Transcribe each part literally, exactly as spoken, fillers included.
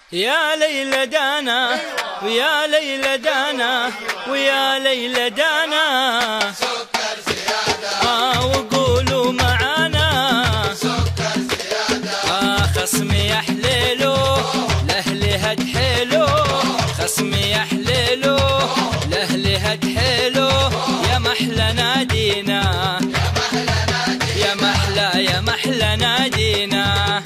يا ليلى دانا ويا ليلى دانا ويا ليلى دانا سكر زيادة آه وقولوا معانا سكر زيادة آه خصمي يا حليلو لأهلي هد حيلو خصمي يا حليلو لأهلي هد حيلو يا محلى نادينا يا محلى يا محلى نادينا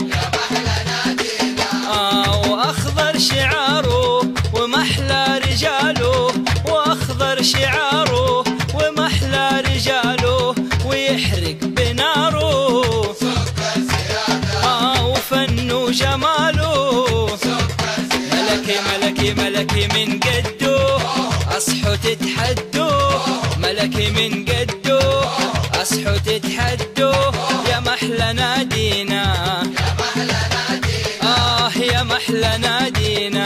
وأخضر شعاره ومحلى رجاله وأخضر شعاره ومحلى رجاله ويحرق بناره سكر زيادة آه وفنه وجماله سكر زيادة ملكي ملكي ملكي من قده أصحوا تتحدوا ملكي من قده أصحوا تتحدوا يا محلى نادينا يا محلى نادينا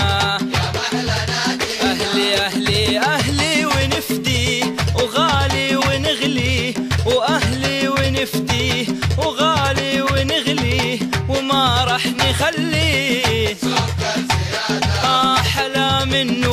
أهلي أهلي أهلي ونفدي وغالي ونغلي وأهلي ونفدي وغالي ونغلي وما رح نخلي سكر زيادة آه حلا منه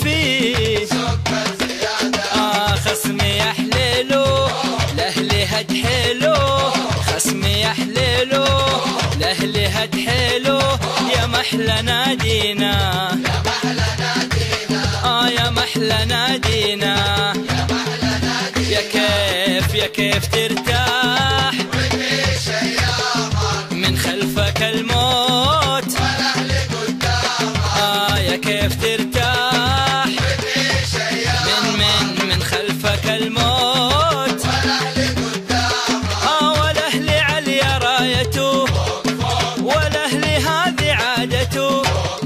وفي سكر زيادة آه خصمي يا حليلو لأهلي هد حيلو خصمي يا حليلو لأهلي هد حيلو يا محلى نادينا يا محلى نادينا آه يا محلى نادينا يا محلى نادينا يا كيف يا كيف ترتاح وتعيش أيامك من خلفك الموت والأهل قدامك آه يا كيف ترتاح وتعيش أيامك من من من خلفك الموت والأهل قدامك آه والأهل عليا رايته والأهل هذه عادته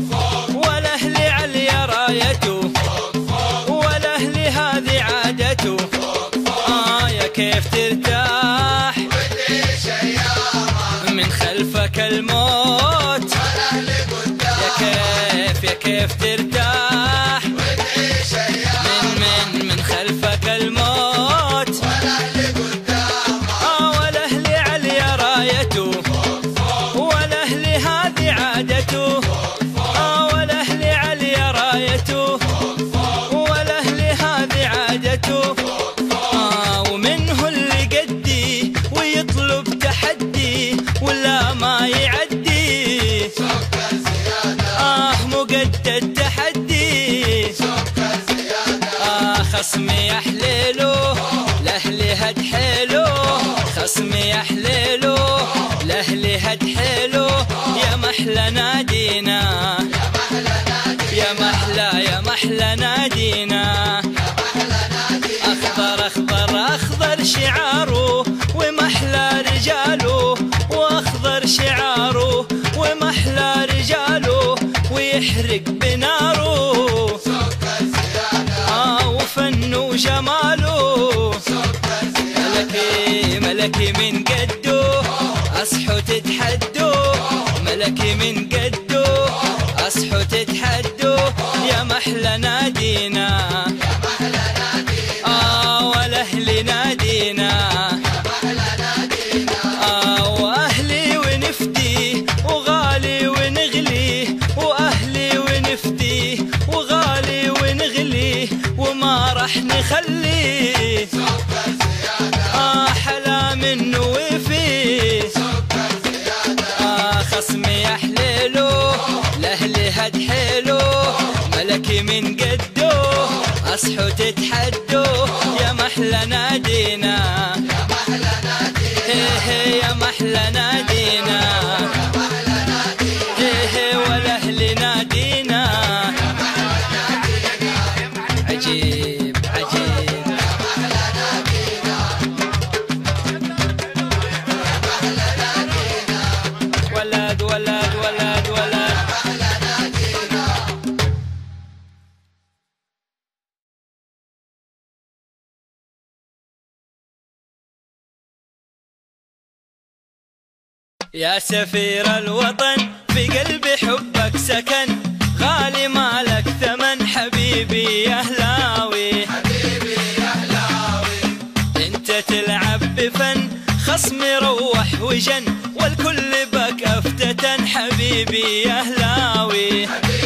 والأهل عليا رايته والأهل هذه عادته آه يا كيف ترتاح وتعيش أيامك من خلفك الموت والأهل يا قدامك كيف يا كيف ترتاح وتعيش أيامك من من من خلفك الموت والأهل قدامك آه والأهل عليا رايته والأهل هذه عادته آه والأهل عليا رايته والأهل هذه عادته آه ومنه اللي قدي ويطلب تحدي ولا ما يعدي سكر زيادة آه مقد التحدي سكر زيادة آه خصمي يا حليلو لأهلي هد حيلو خصمي يا حليلو لأهلي هد حيلو يا محلى نادينا يا محلى نادينا يا محلى يا محلى نادينا يا محلى نادينا أخضر أخضر أخضر شعاره ومحلى رجاله وأخضر شعاره ومحلى رجاله ويحرق بناره سكر زيادة آه وفنه وجماله سكر زيادة ملكي ملكي من قده أصحوا تتحدوا ملكي من قده أصحوا تتحدوا يا محلى نادينا يا محلى نادينا آه والأهل نادينا يا محلى نادينا آه وأهلي ونفدي وغالي ونغلي وأهلي ونفدي وغالي ونغلي وما رح نخلي سكر زيادة آه حلا منه وفي سكر زيادة آه خصمي يا حليلو لأهلي هد حيلو ملكي من قده أصحوا تتحدوا يا محلى نادينا يا محلى نادينا هي هي يا محلى نادينا يا محلى نادينا هي هي والأهل نادينا عجيب عجيب يا محلى نادينا يا محلى نادينا ولد ولد ولد ولد محلى نادينا يا سفير الوطن في قلبي حبك سكن غالي مالك ثمن حبيبي يا هلاوي حبيبي يا هلاوي انت تلعب بفن خصمي روح وجن والكل بك افتتن حبيبي يا هلاوي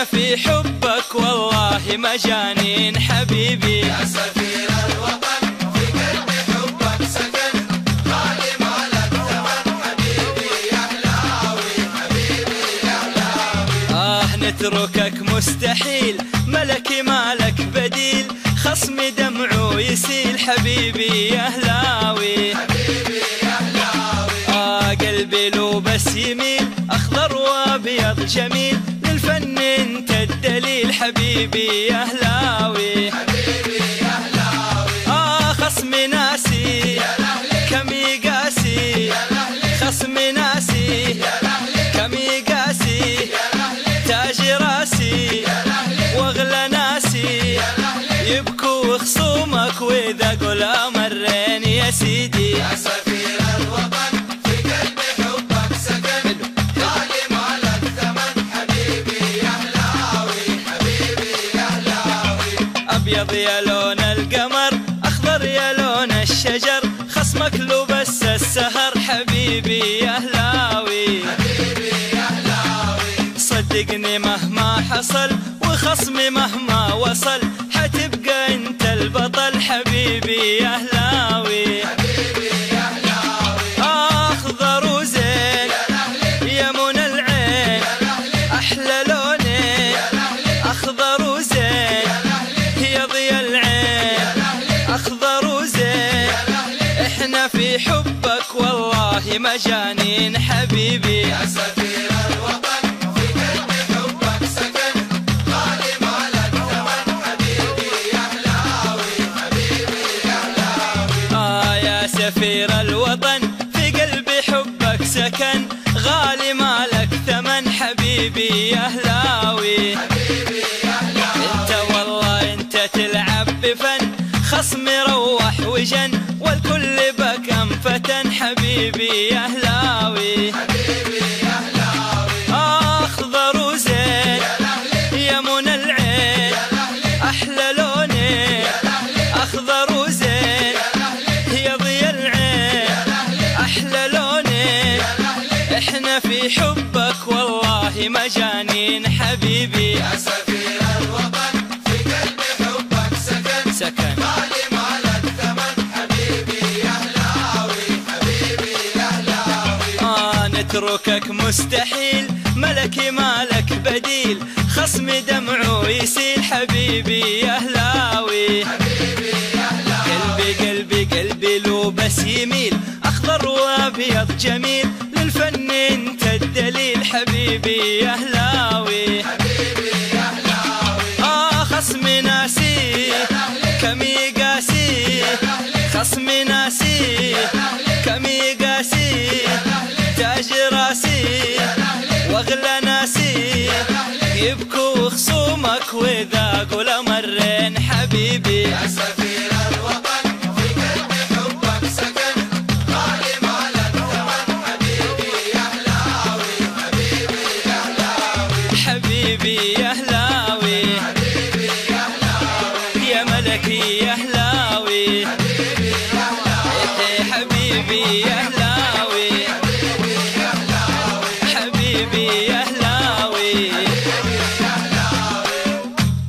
احنا في حبك والله مجانين حبيبي. يا سفير الوطن في قلبي حبك سكن، غالي ما لك ثمن حبيبي يا هلاوي، حبيبي يا هلاوي. آه نتركك مستحيل، ملكي مالك بديل، خصمي دمعه يسيل حبيبي يا هلاوي، حبيبي يا هلاوي. آه قلبي لو بس يميل، أخضر وأبيض جميل، للفن انت الدليل حبيبي يا هلاوي، حبيبي يا هلاوي. آه خصمي ناسي يا لهلي كم يقاسي، يا لهلي خصمي ناسي يا لهلي كم يقاسي، يا لهلي تاج راسي يا لهلي واغلى ناسي، يا لهلي. يبكوا خصومك واذا قل مرين يا سيدي. يا سفير الوطن في قلبي حبك سكن، غالي ما لك ثمن حبيبي يا هلاوي، حبيبي يا هلاوي. ابيض يا لون القمر، اخضر يا لون الشجر، خصمك لو بس السهر حبيبي يا هلاوي، حبيبي يا هلاوي. صدقني مهما حصل وخصمي مهما وصل، حتبقى انت البطل حبيبي يا هلاوي، حبيبي يا هلاوي. اخضر وزين يا لهلي يا منى العين، يا لهلي احلى لونين يا لهلي اخضر وزين، يا لهلي يا ضيا العين يا لهلي اخضر وزين، يا لهلي. احنا في حبك والله مجانين حبيبي. يا سفير الوطن في قلبي حبك سكن، غالي ما لك ثمن حبيبي يا هلاوي، حبيبي يا هلاوي. آه يا سفير الوطن في قلبي حبك سكن، غالي مالك ثمن حبيبي يا هلاوي، حبيبي يا هلاوي. انت والله انت تلعب بفن، خصمي روح وجن، والكل بك انفتن حبيبي يا هلاوي، حبيبي يا هلاوي. اخضر وزين يا لهلي يا منى العين، يا لهلي احلى لونين يا لهلي اخضر وزين، يا لهلي يا ضيا العين يا لهلي احلى لونين، يا لهلي. احنا في حبك والله مجانين حبيبي. يا سفير الوطن في قلبي حبك سكن، سكن غالي ما لك ثمن حبيبي يا هلاوي، حبيبي يا هلاوي. آه نتركك مستحيل، ملكي مالك بديل، خصمي دمعه يسيل حبيبي يا هلاوي، حبيبي يا هلاوي. قلبي قلبي قلبي لو بس يميل، اخضر وابيض جميل، للفن انت الدليل حبيبي يا هلاوي، حبيبي يا هلاوي. اه خصمي ناسي يا لهلي كم يقاسي، يا لهلي خصمي ناسي يا لهلي كم يقاسي، يا لهلي تاج راسي يا لهلي واغلى ناسي، يا لهلي. يبكوا خصومك واذا قل مرين حبيبي. يا سفير الوطن في قلبي حبك سكن، غالي ما لك ثمن حبيبي يا هلاوي، حبيبي يا هلاوي. حبيبي يا هلاوي حبيبي يا هلاوي. يا ملكي يا هلاوي، حبيبي يا هلاوي. إيه حبيبي يا هلاوي، حبيبي يا هلاوي. حبيبي يا هلاوي. حبيبي يا هلاوي.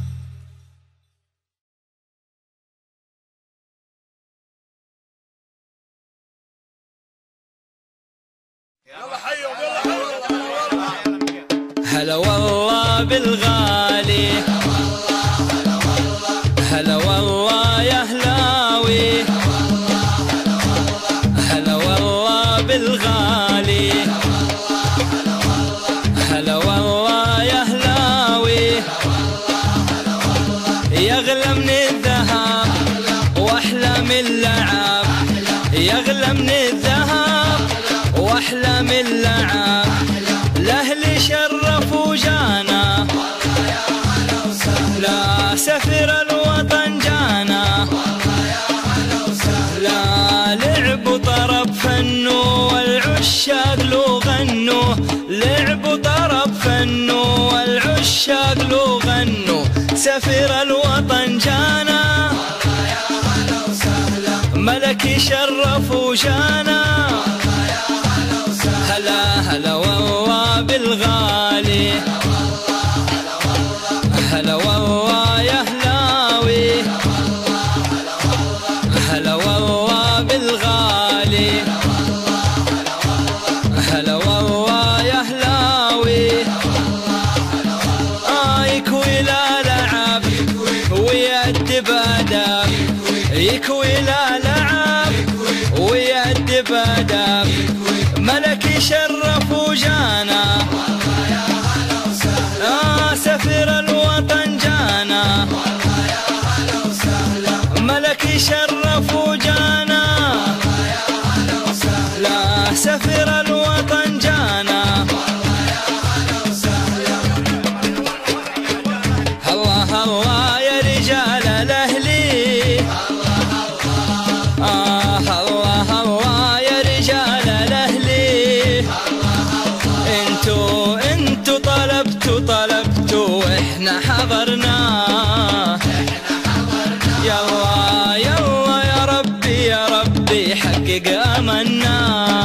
هلا والله بالغالي، هلا والله يا هلاوي، هلا والله بالغالي، هلا والله يا هلاوي، يغلى من الذهب واحلى من اللعب، يغلى من الذهب واحلى من اللعب، الاهل شرفوا جانا، لا سفير الوطن جانا، لا لعب طرب فنو والعشاق لو غنوا، لعب طرب فنو والعشاق لو غنوا، سفير الوطن جانا، ملكي شرفوا جانا، هلا هلا والله بالغالي، يكوي لا لعب ويأدب آداب، ملك يشرف وجانا آه سفير الوطن جانا، ملك يشرف وجانا لا سفير الوطن جانا. الله الله يا رجال الأهلي، آه الله الله يا رجال الأهلي، انتو انتو طلبتوا طلبتوا واحنا حضرنا، يلا يلا يا ربي يا ربي حقق أملنا،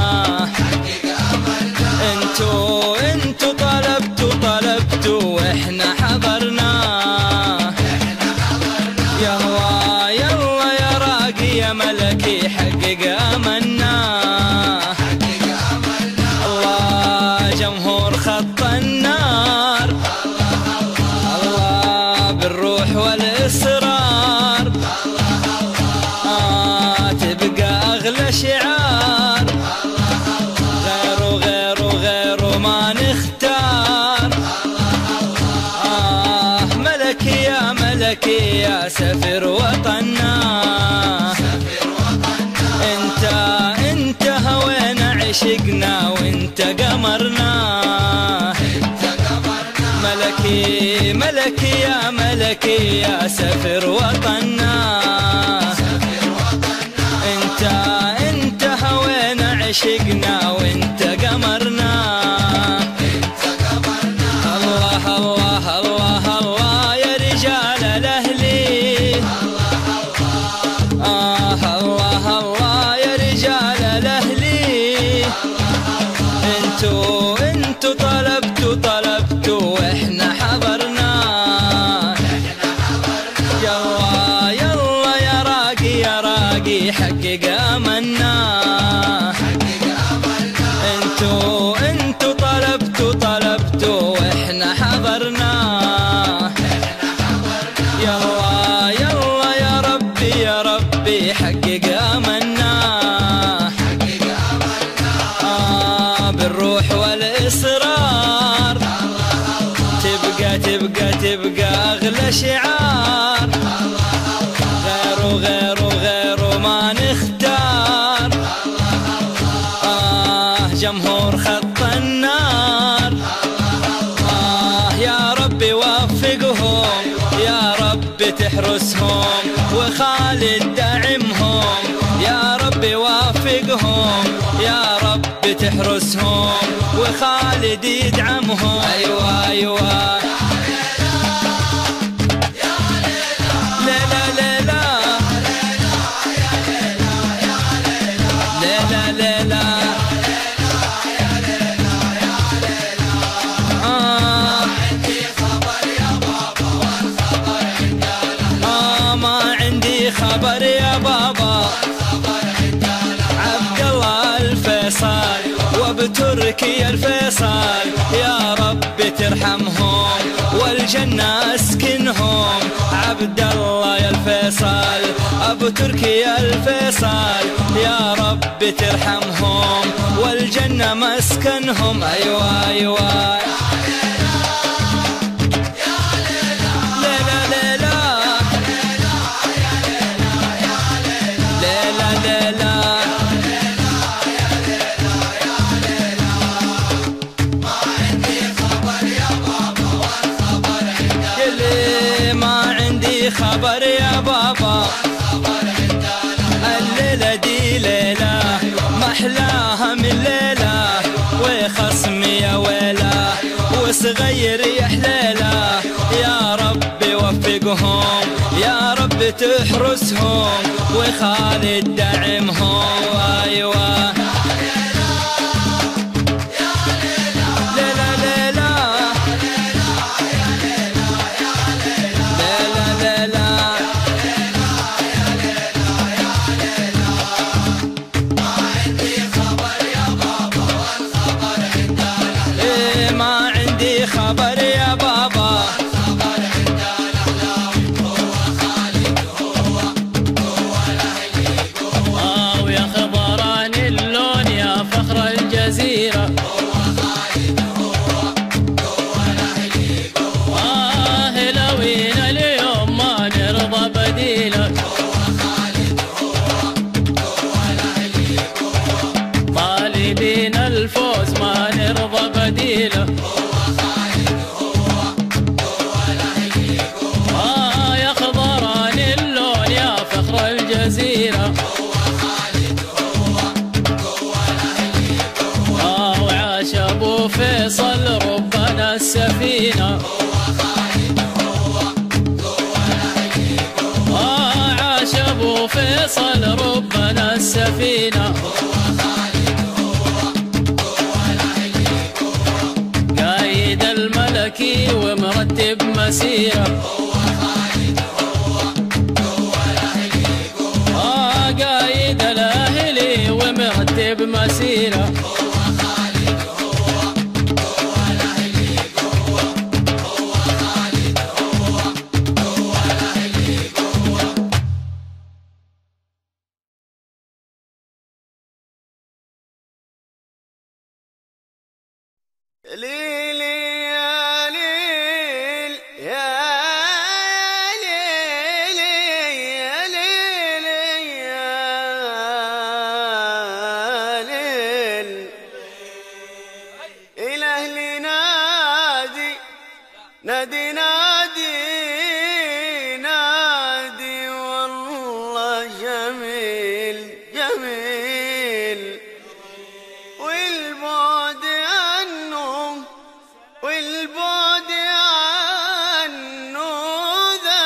انتو انتو طلبتوا طلبتوا واحنا حضرنا، يلا يلا يا راقي يا ملكي حقق أملنا. الله جمهور خط النار، الله بالروح والإصرار، آه تبقى أغلى شعار، غيره غيره غيره ما نختار، آه ملكي يا ملكي يا سفير وطننا، انت انت هوينا عشقنا وانت قمرنا، ملكي ملكي يا ملكي يا سفير وطننا، انت انت هوينا عشقنا وانت قمرنا. الله الله الله الله يا رجال الأهلي، آه الله الله يا رجال الأهلي، انتو انتو طلبتوا طلبتوا واحنا حضرنا، يلا يلا يا راقي يا راقي حقق أملنا، انتو انتو طلبتوا طلبتوا واحنا حضرنا، يلا يلا يا ربي يا ربي حقق أملنا، آه بالروح والإصرار، تبقى تبقى تبقى أغلى شعار، غيره غيره غيره ما نختار، آه جمهور خط النار، آه يا ربي وفقهم يا رب تحرسهم وخالد دعمهم، يا ربي وفقهم يا رب تحرسهم وخالد يدعمهم. أيوة أيوة خبر يا بابا، عبد الله الفيصل وبتركي الفيصل، يا رب ترحمهم والجنة اسكنهم، عبد الله يا الفيصل ابو تركي الفيصل، يا رب ترحمهم والجنة مسكنهم. ايوه ايوه خبر يا بابا، الليلة دي ليلة محلاها من ليلة، وخصمي يا ويلة وصغير يا حليلة، يا رب وفقهم يا رب تحرسهم وخالد دعمهم. ايوه خبر يا بابا، السفينة. آه عاش أبو فيصل ربنا السفينة. قايد الملكي ومرتب مسيرة. آه قايد الأهلي ومرتب مسيرة. ليلي يا ليل يا ليل يا ليل يا ليل الأهل نادي نادي نادي نادي والله جميل جميل والبعد والبعد عنه ذا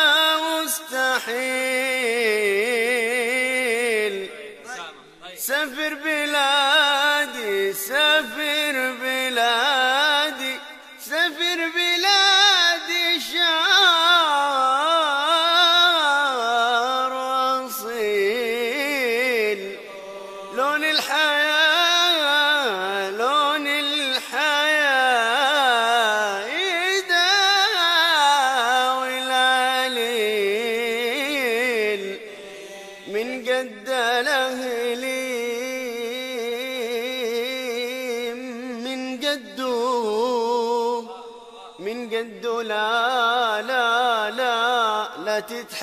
مستحيل. سافر بلادي سافر بلادي سافر بلادي شعار أصيل. لون الحياة لون الحياة يداوي العليل من قد الأهلي من قده من قده لا لا لا لا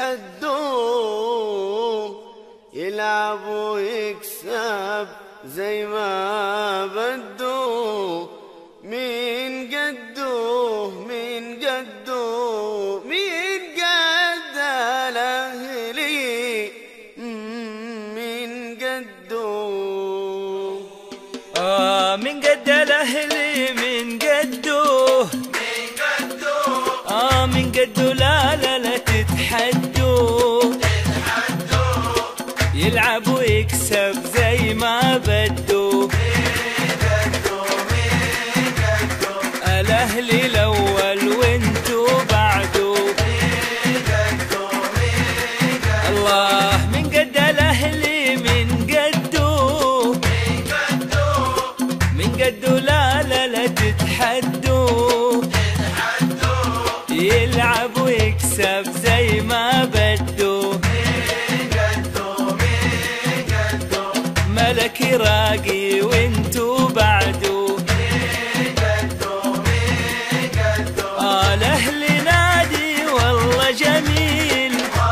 تتحدوا يلعب ويكسب زي ما بده من قده من قده من قد الأهلي من قده. آه من قد الأهلي من قده من قده. آه من قده لا لا لا تتحدوا تتحدوا يلعب ويكسب زي ما بده. الأهلي الأول وانتو بعده. الله من قد الأهلي من قده من قده لا لا لا تتحدوا يلعب ويكسب زي ما بده. ملكي راقي وانتو بعده. آه الأهلي نادي والله جميل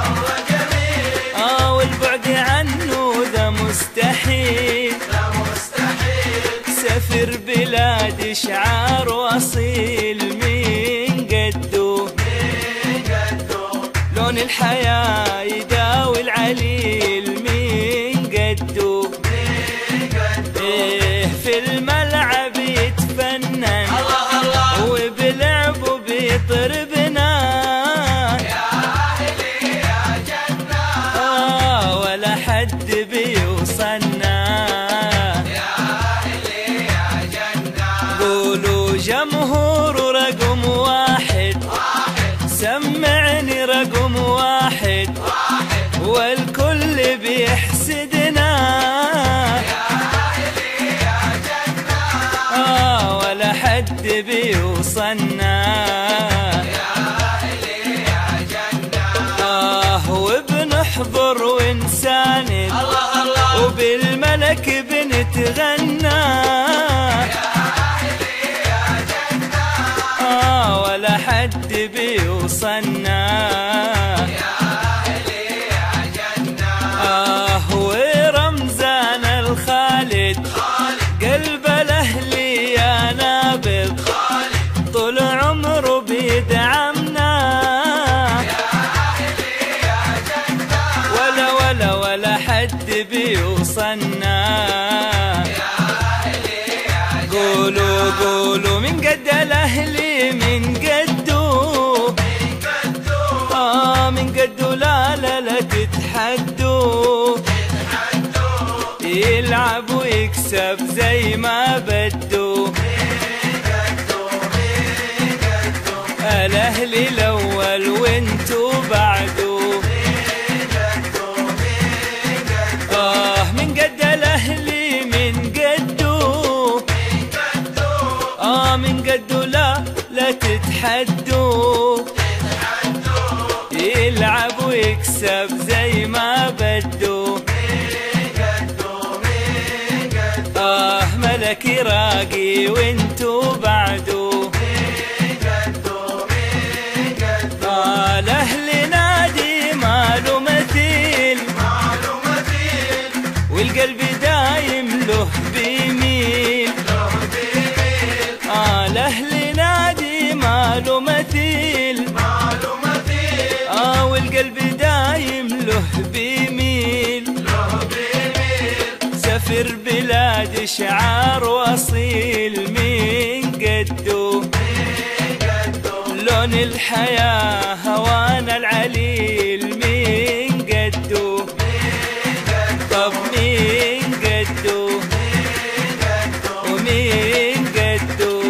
آه والبعد عنه ذا مستحيل. سافر بلاد شعار وأصيل من قده لون الحياة يداوي العليل من قده. إيه في الملعب يتفنن وبلعبه بيطربنا. يا أهلي يا جنة آه ولا حد بيوصلنا. يا أهلي يا جنة قولوا جمهور رقم واحد سمعني رقم واحد والكل بيحسدنا. يا أهلي يا جنة آه ولا حد بيوصلنا. يا أهلي يا جنة آه وبنحضر ونساند وبالملك بنتغنى. يا أهلي يا جنة آه ولا حد بيوصلنا. يا أهلي يا جنة آه ورمزان الخالد قلب الأهلي يا نابض طول عمره بيدعمنا. يا أهلي يا جنة ولا ولا ولا حد بيوصلنا. يا أهلي يا جنة قولوا قولوا من قد الأهلي من قد يلعب ويكسب زي ما بدو. الاهلي الاول وانتو بعدو. اه من قد الاهلي من قدو. اه من قدو لا لا تتحدوا. يلعب ويكسب زي ما بدو. آه ملكي راقي وانتو بعدو. آه الأهلي نادي ماله مثيل. والقلب دايم له بيميل. آه الأهلي نادي ماله مثيل. آه والقلب دايم له بيميل. سفر بلاد شعار وأصيل من قدو. لون الحياة هوانا العليل من قدو. طب من قدو ومن قدو.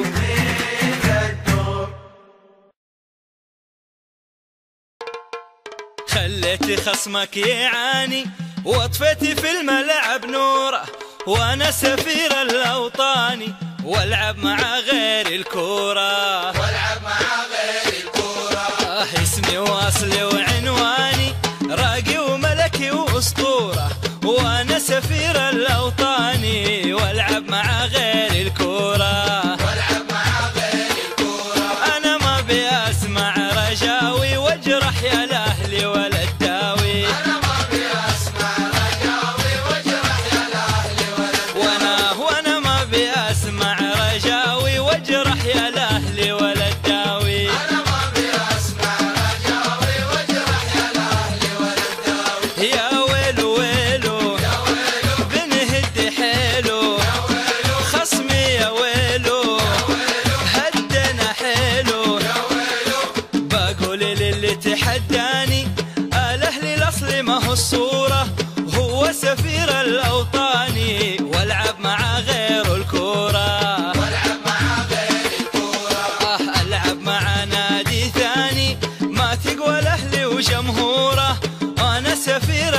خليت خصمك يعاني واطفيتي في الملعب نوره. وانا سفير الاوطاني والعب مع غير الكوره. والعب مع غير الكوره. آه اسمي واصلي وعنواني راقي وملكي واسطوره. وانا سفير الاوطاني والعب مع غير الكوره. والعب مع غير الكوره. انا ما ابي اسمع رجاوي واجرح يا الاهلي ولا الداوي. انا ما ابي اسمع رجاوي واجرح يا الاهلي ولا الداوي. وانا وانا ما ابي اسمع رجاوي واجرح يا الاهلي ولا الداوي. انا ما ابي اسمع رجاوي واجرح يا الاهلي ولا الداوي. يا ويلو ويلو يا ويلو بنهد حيلو. يا ويلو خصمي يا ويلو يا ويلو هدنا حيلو. يا ويلو بقول للي تحداني الاهلي الاصلي ما هو الصوره. هو سفير الاوطاني والعب مع غير الكوره. والعب مع غير الكوره. آه العب مع نادي ثاني ما تقوى الاهلي وجمهوره. انا سفير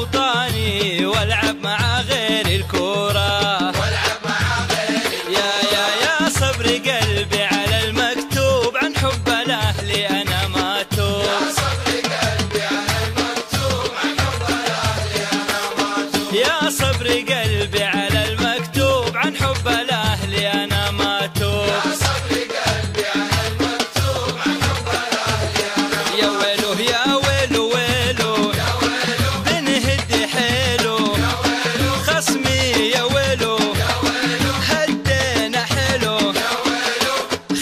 الاوطاني والعب مع غير الكوره. والعب مع غير يا يا يا صبري قلبي على المكتوب عن حب الاهلي انا ما توب. يا صبري قلبي على المكتوب عن حب الاهلي انا ما توب. يا صبري قلبي على المكتوب عن حب الاهلي انا ما توب. يا صبري قلبي على المكتوب عن حب الاهلي انا ما يا ويلو يا ويلو ويلو يا ويلو بنهد حيلو. يا ويلو خصمي يا ويلو يا ويلو هدينا حلو. يا ويلو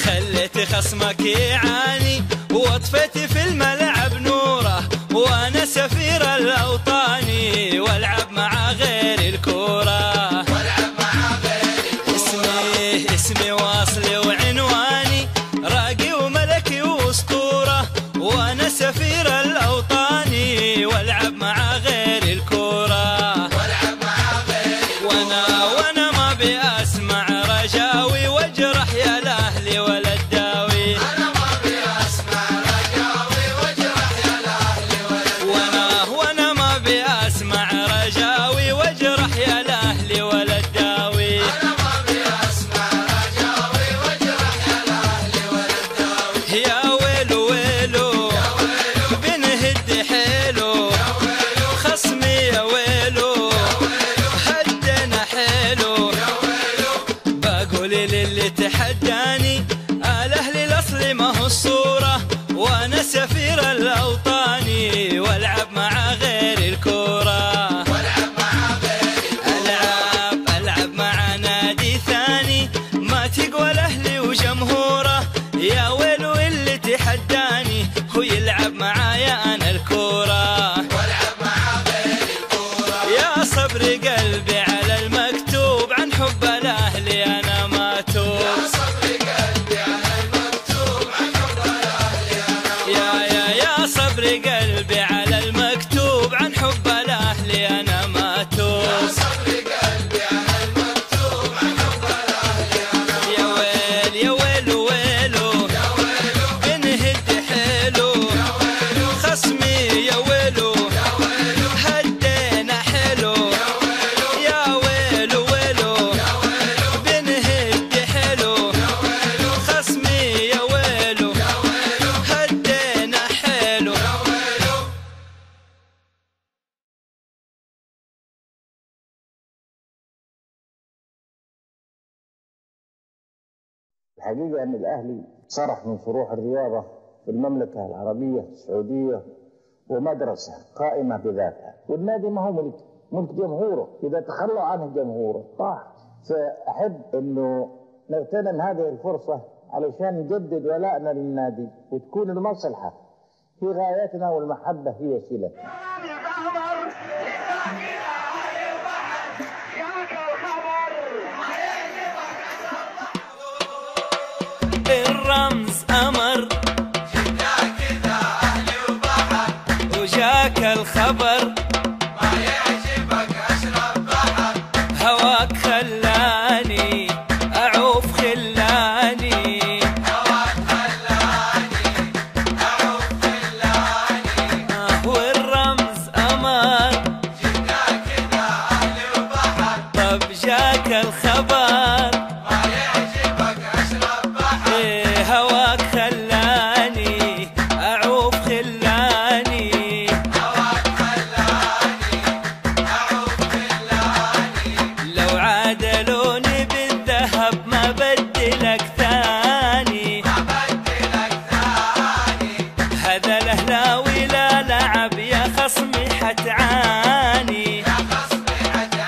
خليت خصمك يعاني واطفيتي في الملعب نوره. وانا سفير الاوطاني والعب مع غير الكوره. والعب مع غير الكوره. اسمي اسمي واصلي وعنواني راقي وملكي واسطوره. وانا سفير الاوطاني والعب مع غير الكوره. والعب مع غير وانا وانا ما ابي اسمع رجاوي واجرح يا الاهلي ولا الداوي. انا ما ابي اسمع رجاوي واجرح يا الاهلي ولا الداوي. وانا وانا ما ابي اسمع رجاوي واجرح يا الاهلي ولا الداوي. انا ما ابي اسمع رجاوي واجرح يا الاهلي ولا الداوي. يا ويلو ويلو يا ويلو بنهد حيلو. يا ويلو خصمي يا ويلو يا ويلو هدنا حيلو. يا ويلو بقول للي تحداني الاهلي الاصلي ما هو الصوره. وانا سفير الاوطاني والعب مع غير الكوره. والعب مع غير العب العب مع نادي ثاني ما تقوى الاهلي وجمهوره. يا ويلو اللي تحداني هو يلعب معايا انا الكوره. والعب مع غير الكوره. يا صبري قلبي على المكتوب عن حب الاهلي انا ما توب. يا صبري قلبي على المكتوب عن حب الاهلي انا ما يا يا يا صبري قلبي على المكتوب عن حب الاهلي انا ما توب. يا صبري قلبي الحقيقة أن الأهلي صرح من فروع الرياضة في المملكة العربية السعودية ومدرسة قائمة بذاتها، والنادي ما هو ملك، ملك جمهوره، إذا تخلوا عنه جمهوره طاح. فأحب أنه نغتنم هذه الفرصة علشان نجدد ولائنا للنادي وتكون المصلحة في غايتنا والمحبة هي وسيلتنا. الرمز أمر جبنا كذا أهلي وبحر وجاك الخبر ما يعجبك أشرب بحر هواك خلاني أعوف خلاني هواك خلاني أعوف خلاني آه والرمز أمر جبنا كذا أهلي وبحر طب جاك الخبر ما يعجبك أشرب بحر إيه هواك خلاني أعوف خلاني هواك خلاني أعوف خلاني لو عادلوني بالذهب ما بدلك ثاني ما بدلك ثاني هذا الأهلاوي لا لعب يا خصمي حتعاني يا خصمي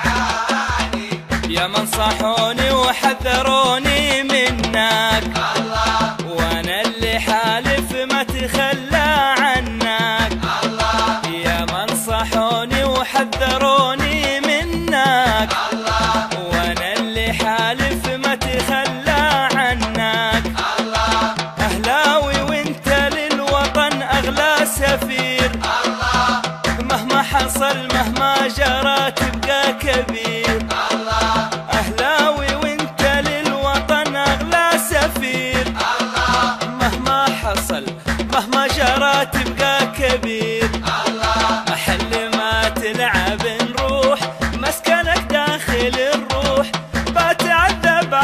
حتعاني يا من صحوني وحذروني منك الله وانا اللي حالف ما تخلى عنك الله يا من صحوني وحذروني منك الله وانا اللي حالف ما تخلى عنك الله اهلاوي وانت للوطن اغلى سفير الله مهما حصل مهما جرى تبقى كبير الله اهلاوي وانت للوطن اغلى سفير الله مهما حصل مهما جرى تبقى كبير الله محل ما تلعب نروح مسكنك داخل الروح بتعذب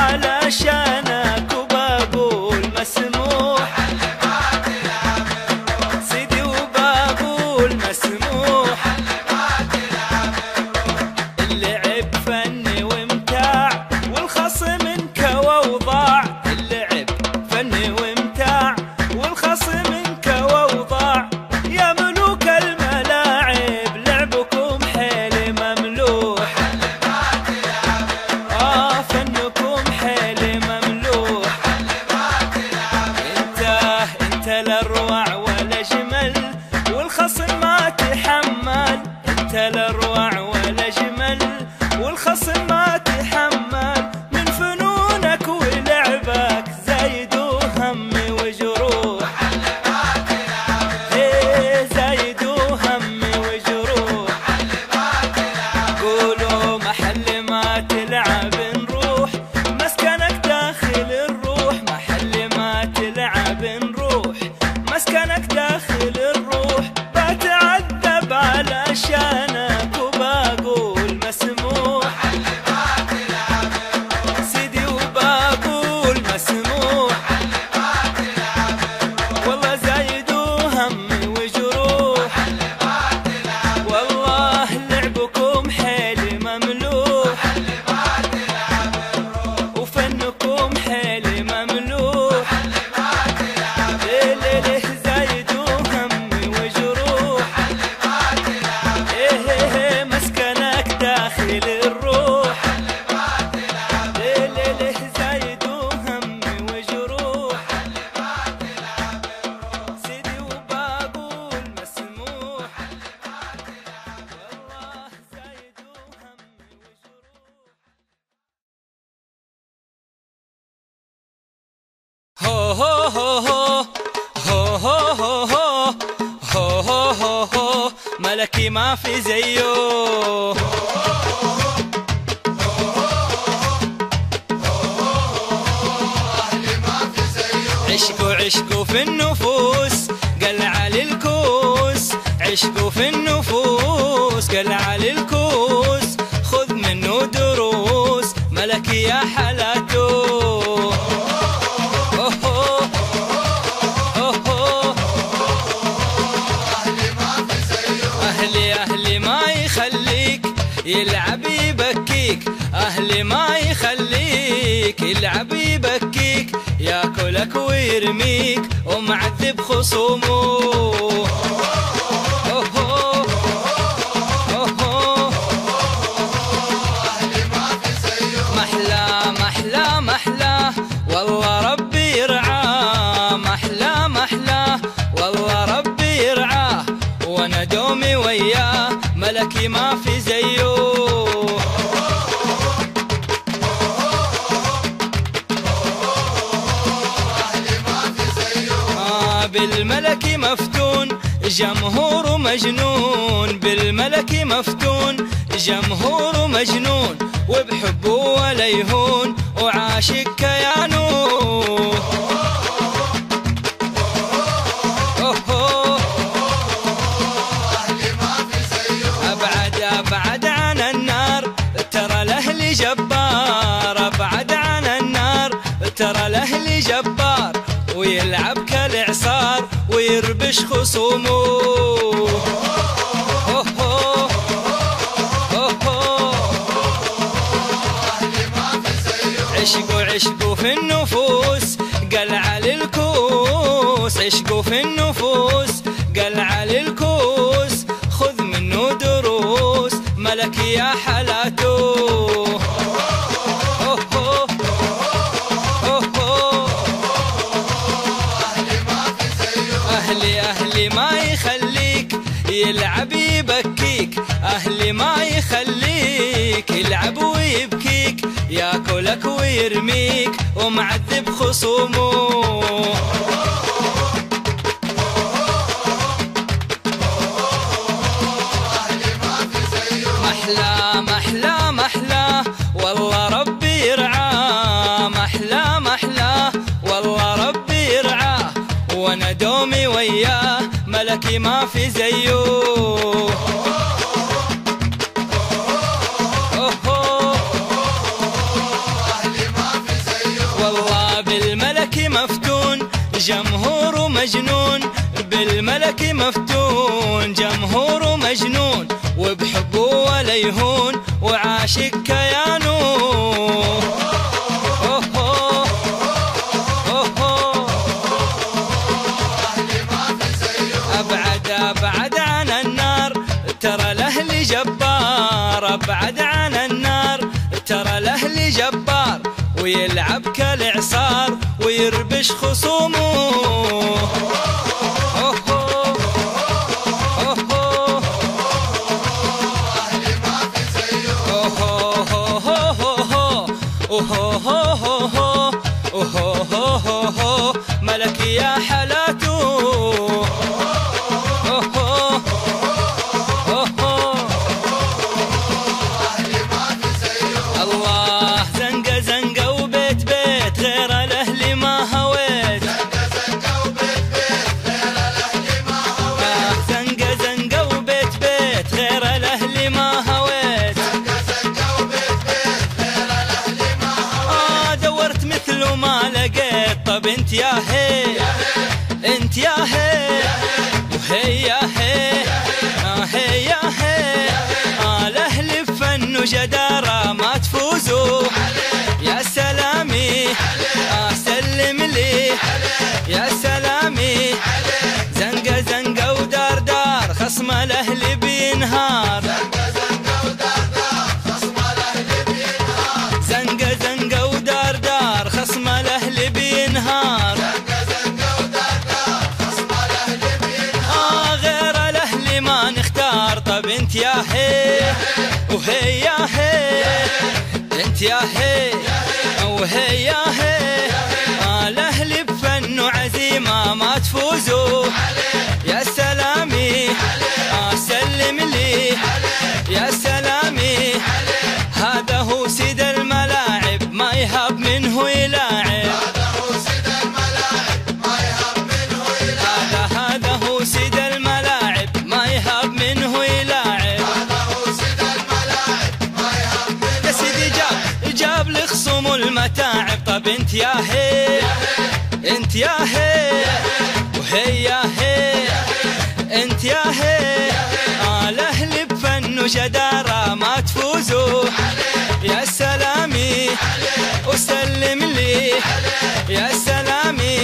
علشانك وبقول مسموح اللي ما تلعب الروح سيدي وبقول مسموح اللي ما تلعب الروح اللعب فني وامتاع والخصم انكوى وضاع اللعب فني وامتاع والخصم انكوى وضاع يا ملوك الملاعب لعبكم حيل مملوح اللي ما تلعب الروح اه فنكم حيل مملوح اللي ما تلعب انت انت الاروع ولا جمل والخصم ما تحمل انت الاروع ولا جمل والخصم ما تحمل من فنونك ولعبك زايدوا همي وجروح اللي ما تلعب ايه زايدوا همي وجروح اللي ما تلعب قولوا محل ما تلعب نروح مسكنك داخل الروح محل ما تلعب نروح مسكنك داخل الروح بتعذب علشانك وبقول مسموح اللي ما تلعب الروح سيدي وبقول مسموح اللي ما تلعب الروح والله زايدوا همي وجروح اللي ما تلعب والله لعبكم حيل مملوح اللي ما تلعب الروح وفنكم حيل مملوح اللي ما تلعب ليه ليه ليه زايدوا همي وجروح اللي ما تلعب ايه ايه ايه مسكنك داخل الروح اللي ما تلعب ليه ليه ليه زايدوا همي وجروح اللي ما تلعب الروح سيدي وبقول مسموح اللي ما تلعب والله زايدوا همي وجروح هو هو هو هو هو هو هو هو هو هو هو ملكي ما في زيه اللي ما في زيه عشقوا عشقوا في النفوس قلع للكوس عشقوا في النفوس قلع للكوس خذ منه دروس ملكي يا حلاته أوه أوه اللي ما في زيه أهلي أهلي ما يخليك يلعب يبكيك أهلي ما يخليك يلعب يبكيك ياكلك ويرميك ومعذب خصومه. محلاه محلاه محلاه والله ربي يرعاه، محلاه محلاه والله ربي يرعاه، وانا دومي وياه ملكي ما في زيه. آه بالملك مفتون جمهور مجنون، بالملك مفتون جمهور مجنون، وبحبه ولا يهون وعاشق كيانه. أبعد أبعد عن النار ترى الأهل جبار، أبعد عن النار ترى الأهل جبار، ويلعب كالإعصار ويربش خصومه. عشقوا عشقوا في النفوس قلع للكوس، عشقوا في النفوس قلع للكوس، خذ منه دروس ملك يا حلاته. أهلي أهلي ما يخليك يلعب يبكيك، أهلي ما يخليك يلعب ويبكيك، ياكلك ويرميك ومعذب خصومه. محلاه محلاه محلاه والله ربي يرعاه، محلاه محلاه والله ربي يرعاه، وانا دومي وياه ملكي ما في زيه. والله بالملك مفتون جمهور مجنون، بالملك مفتون جمهور مجنون، وبحبه ولا يهون وعاشق كيانه. أبعد أبعد عن النار ترى الأهل جبار، أبعد عن النار ترى الأهل جبار، ويلعب كالإعصار ويربش خصومه. ملك يا حلاته. الله زنقة زنقة وبيت بيت غير الأهل ما هويت، زنقة زنقة وبيت بيت غير الأهل ما هويت، آه دورت مثله ما لقيت. طب انت يا هي انت يا هي وهي يا هي آه هي يا هي، آه الأهل بفن وجدارة ما تفوزوا. يا سلامي آه سلم لي يا سلامي، زنقة زنقة ودار دار خصم الأهل بينهار، زنقة زنقة ودار دار خصم الأهل بينهار. آه غير الأهل ما نختار. طب انت يا هي وهي يا هي، انت يا هي وهي يا هي، آه الأهل بفن وعزيمة ما تفوزوا. يا سلامي آه سلم لي يا سلامي، هذا هو سيد الملاعب ما يهاب منه يلاعب، هذا هذا هو سيد الملاعب ما يهاب منه يلاعب. يا سيدي جاب جاب لخصوم المتاعب. طب انت يا هي انت يا هي وهي يا هي، انت يا هي آه الأهل بفن وجدارة ما تفوزوا. يا سلامي وسلم لي يا سلامي،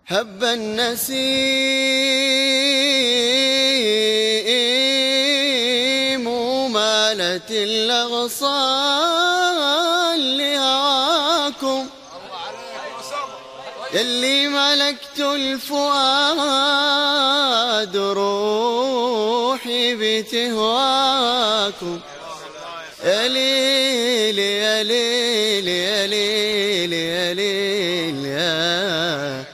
هب النسيم ومالت الأغصان لهواكم يلي ملكت الفؤاد روحي بتهواكم يا ليل يا ليل يا ليل يا ليل يا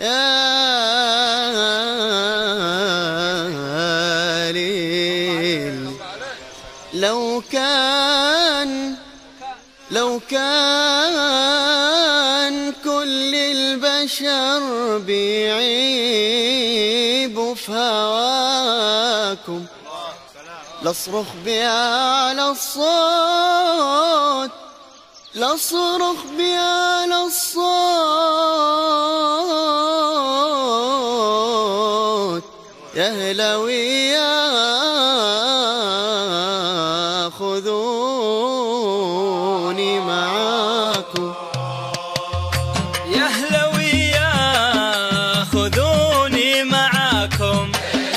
يا ليل. لو كان لو كان كل البشر بيعيبوا في هواكم لصرخ بأعلى الصوت لصرخ بأعلى الصوت يا هلاوية خذوني معاكم يا هلاوية خذوني معاكم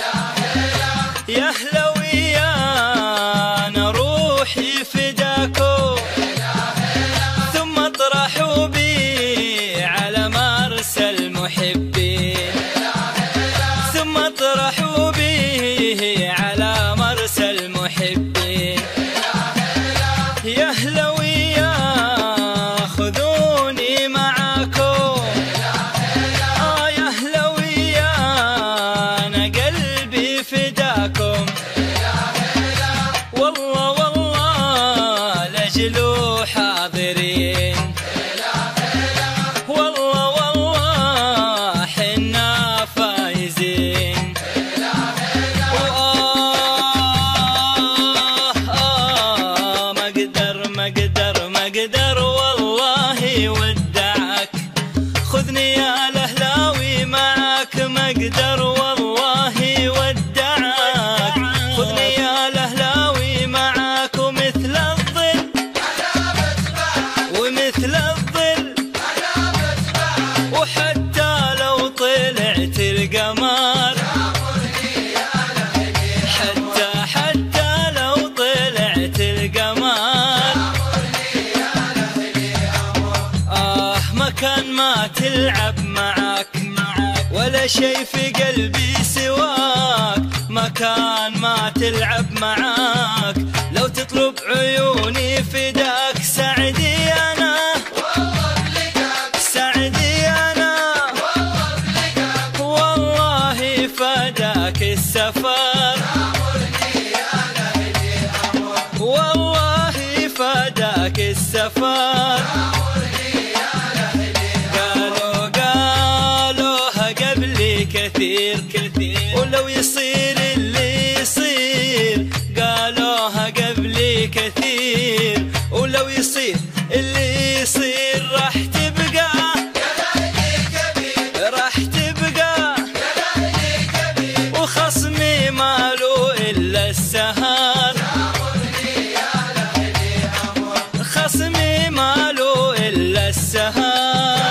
يا هلاوية أنا روحي فداكم ثم اطرحوا بي على مرسى المحبين ثم اطرحوا بي على مرسى المحبين يا هلاوية خذوني معاكم آه يا هلاوية أنا قلبي فداكم والله والله لجلوا حاضرين والله والله حنا فايزين آه ما اقدر ما اقدر ما اقدر والله ودعك خذني يا الهلاوي معك ما اقدر والله ودعك خذني يا الهلاوي معك ومثل الظل ومثل الظل وحتى لو طلعت القمر حتى حتى لو طلعت القمر آه مكان ما تلعب معاك ولا شي في قلبي سواك مكان ما تلعب معاك لو تطلب عيوني فداك سعدي أنا سعدي أنا والله فداك السفر والله فداك السفر قالوا قالوها قبلي كثير كثير ولو يصير اللي يصير قالوها قبلي كثير ولو يصير اللي يصير راح تبقى راح تبقى وخصمي ماله إلا السهر خصمي ماله إلا السهر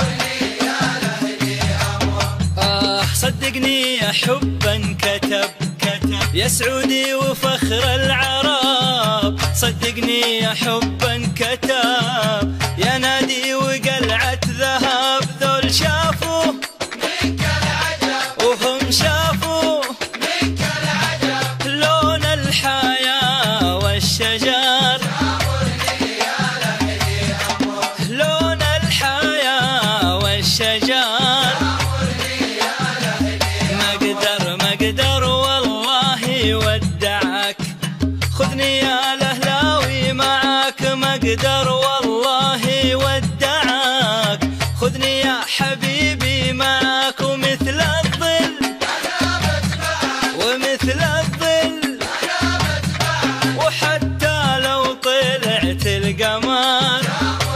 آه صدقني يا حبا كتب كتب يا سعودي وفخر العرب صدقني يا حبا كتب يا نادي وقلعة ذهب ذول شافوا منك العجب وهم شافوا منك العجب لون الحياة والشجر لون الحياة والشجر ما اقدر ما اقدر والله ودعك خذني يا الهلاوي معاك ما اقدر والله ودعك خذني يا حبيبي معاك ومثل الظل ومثل الظل وحتى لو طلعت القمر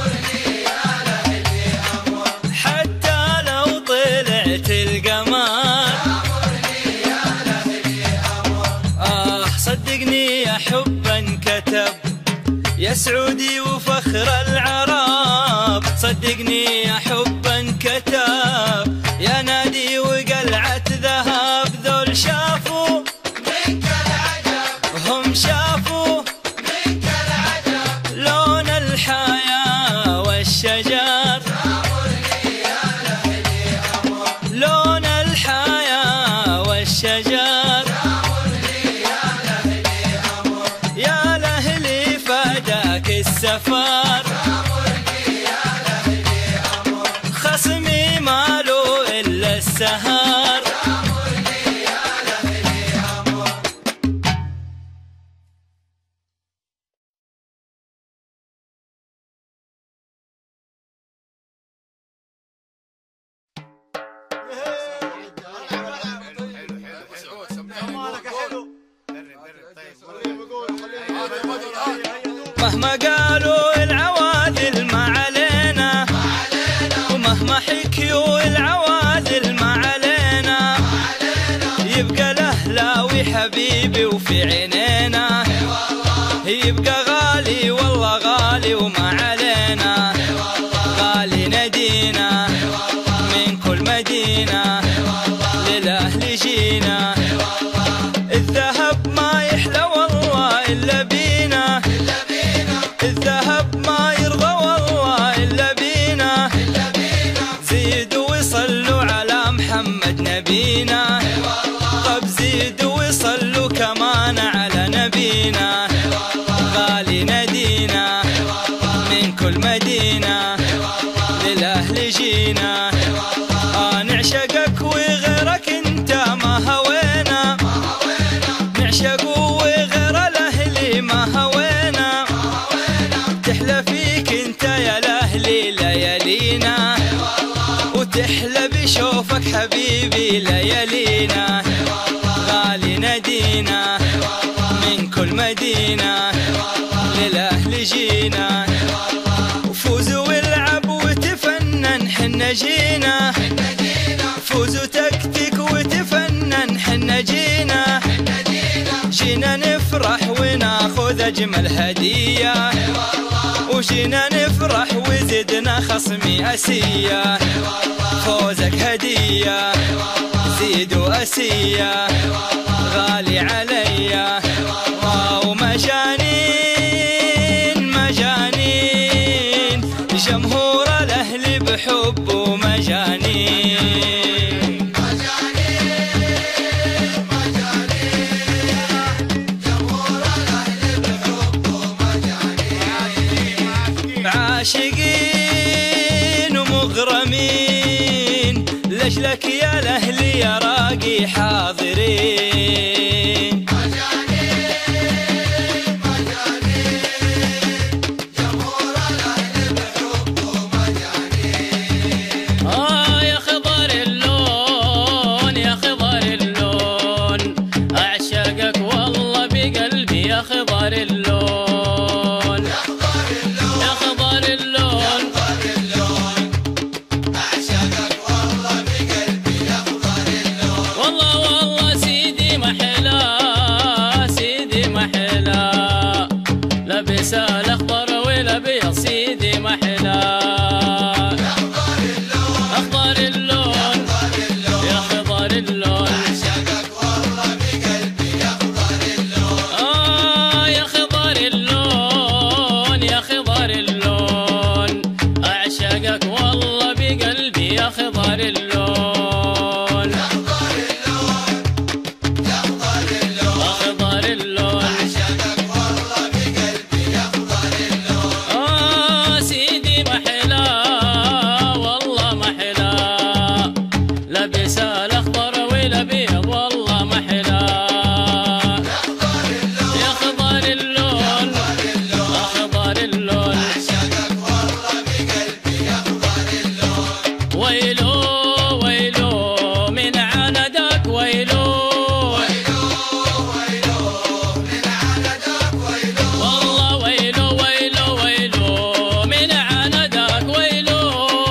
حتى لو طلعت القمر آه صدقني يا حبا كتب يا سعودي وفخر العرب صدقني يا حبا كتب يا كلهم شافوا منك العجب لون الحياة والشجر، لون الحياة والشجر. يا لهلي فداك السفر، خصمي مالو إلا السهر. مهما قالوا العواذل ما علينا، ومهما حكيوا العواذل ما علينا، يبقى الأهلاوي حبيبي وفي عينينا، يبقى غالي والله غالي وما علينا، غالي ندينا من كل مدينة، للأهل جينا. الذهب ما يحلى والله إلا بينا، الذهب ما يرضى والله إلا بينا. زيدوا وصلوا على محمد نبينا، طب زيدوا وصلوا كمان على نبينا. غالي ندينا من كل مدينة، للأهل جينا. آه نعشقك وغيرك انت ما هوينا، نعشق وغير الأهلي ما هوينا. تحلى فيك انت يا الأهلي ليالينا، وتحلى بشوفك حبيبي ليالينا. غالي ندينا من كل مدينة، للأهل جينا. وفوز والعب وتفنن حنا جينا، فوز وتكتك وتفنن حنا جينا. جينا نفرح وناخذ أجمل هدية، وجينا نفرح وزدنا خصمي أسية. فوزك هدية زيدوا أسية، غالي عليا. ومجانين مجانين، جمهور الأهل بحب ومجانين. عاشقين ومغرمين، لجلك يا الأهل يا راقي حاضرين. آه يا خضر اللون يا خضر اللون، أعشقك والله بقلبي يا خضر اللون. يا خضر اللون والله والله سيدي محلا سيدي محلا، لبس الأخضر والأبيض سيدي محلا. أخضر اللون يا خضر اللون، آه يا خضر اللون يا خضر اللون، أعشقك والله بقلبي يا خضر اللون. أخضر اللون آه سيدي محلا والله محلا، لبس الأخضر والأبيض والله محلا. يا خضر اللون أخضر اللون، ويلو ويلو من عندك، ويلو والله ويلو ويلو ويلو من عندك، ويلو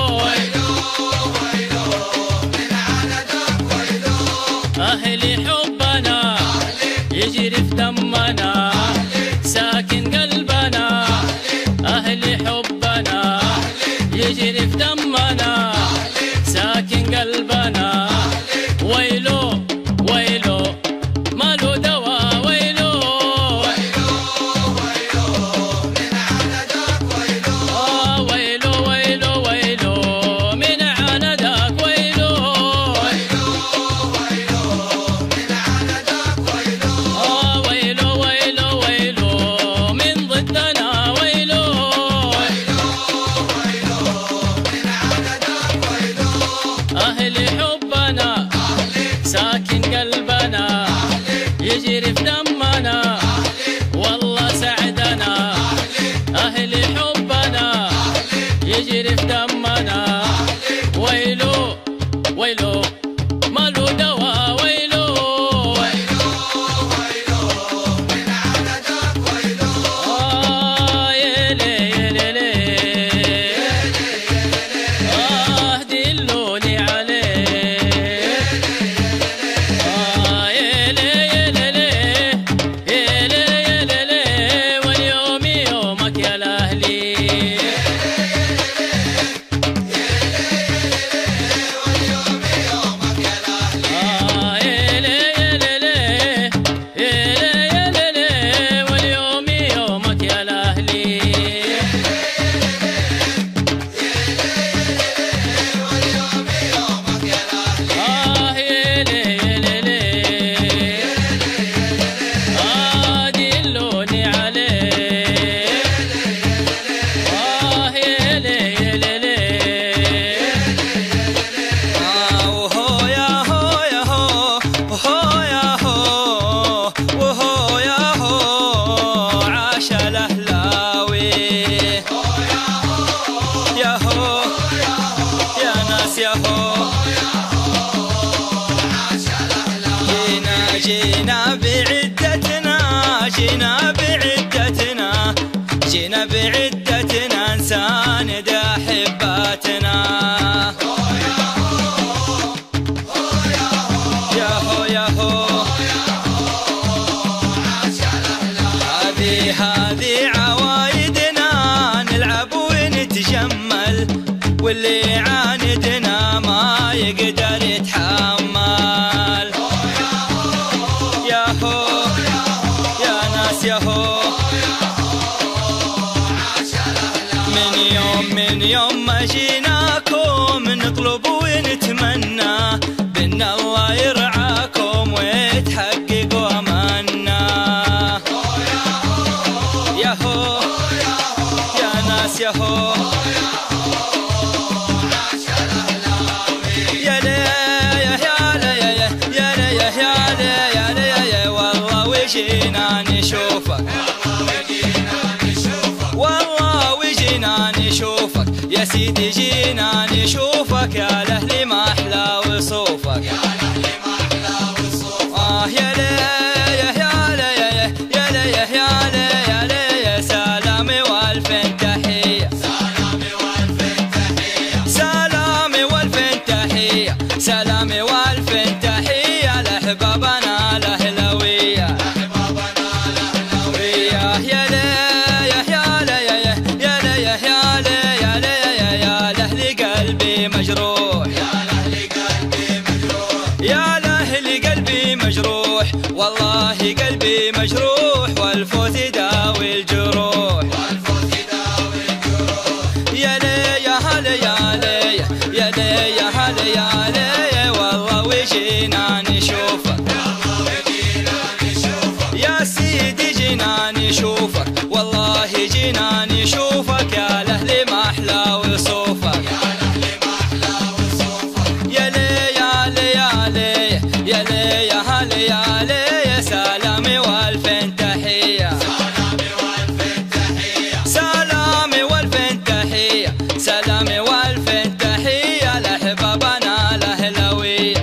أهلي حبنا يجري في دمنا، ساكن قلبنا. أهلي حبنا يجري في دمنا، ساكن قلبنا. ويلو ويلو ما له دواء، ويلو حياتنا. يا هو يا هو هذه هذه عوايدنا نلعب ونتجمل، واللي يعاندنا ما يقدر يتحمل. يا هو يا ناس يا هو من يوم من يوم ما جيناكم نطلب ونتمنى بأن الله يرعاكم ويتحقق أمنا. يا هو يا ناس يا هو يا ليه يا ليه يا ليه يا ليه يا ليه والله وجينا نشوفك، والله وجينا نشوفك يا سيدي، جينا نشوفك يا لهلي ما أحلى وصوفك. آه يا ليه يا ليه يا ليه يا ليه يا ليه سلامي والفين تحية، سلامي والفين تحية، سلامي والفين تحية لأحبابنا الأهلاوية. يا ليه يا ليه يا ليه يا ليه يا ليه يا لأهلي قلبي مجروح، يا لأهلي قلبي مجروح، والله قلبي مجروح والفوز يداوي الجروح. يا ليه يا هلا يا ليه يا ليه يا هلا يا ليه والله وجينا نشوفك، يا سيدي جينا نشوفك، والله جينا نشوفك يا لأهلي ما أحلى وصوفك. يا ليه يا ليه يا ليه يا ليه يا هلا يا ليه سلامي والفين تحية، سلامي والفين تحية، سلامي والفين تحية لأحبابنا الأهلاوية.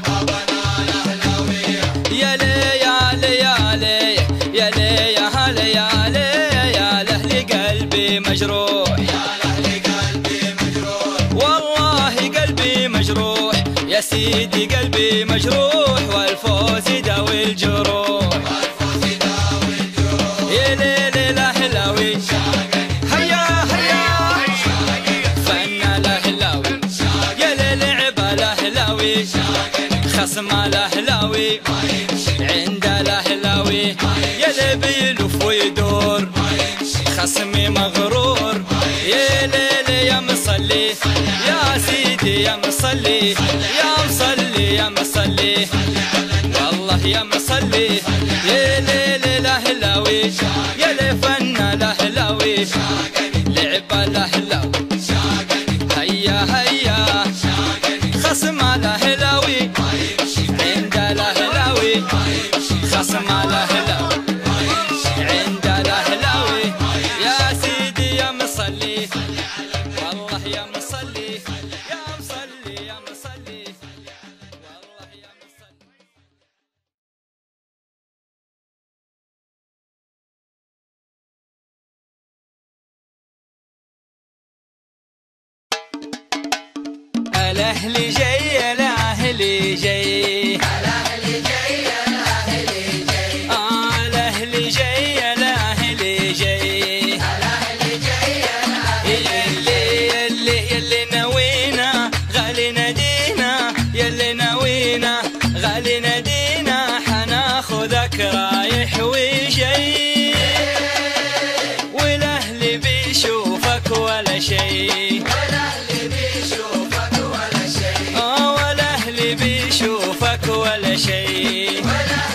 يا ليه يا ليه يا ليه يا ليه يا هلا يا ليه يا لأهلي قلبي مجروح، والله قلبي مجروح يا سيدي قلبي مجروح والفوز يداوي الجروح. يا ليل الأهلاوي هيا هيا فن الأهلاوي، يا ليل عب الأهلاوي خصم الأهلاوي عند الأهلاوي، يا ليل بيلف ويدور خصمي مغرور. يا ليل يا مصلي يا سيدي يا مصلي يا مصلي يا مصلي والله يا مصلي. يا ليل الأهلاوي يا ليل فن الأهلاوي لعب الأهلاوي هيا هيا خصم الأهلاوي عند الأهلاوي، خصم الأهلاوي عند الأهلاوي. يا سيدي يا مصلي والله يا مصلي يا مصلي يا مصلي والله يا مصلي. الأهلي جاي الأهلي جاي الأهلي جاي الأهلي جاي آه الأهلي جاي الأهلي جاي الأهلي جاي يلي يلي يلي نوينا غالي نادينا، يلي نوينا غالي نادينا حناخذك رايح وجاي، والأهلي بيشوفك ولا شيء، بيشوفك ولا شيء،